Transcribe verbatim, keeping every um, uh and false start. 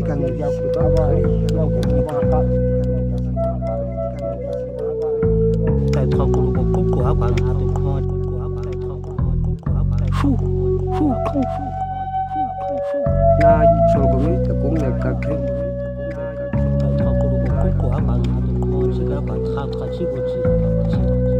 kan ya ku ta ba ri ya ku ni ka ta tại thọ của của của của bạn hà tụ kho của bạn thọ của của bạn phu phu phu phu na so ko mi ta ku ne ka ke tại thọ của của của bạn hà tụ kho sẽ các bạn khao khát chi của chi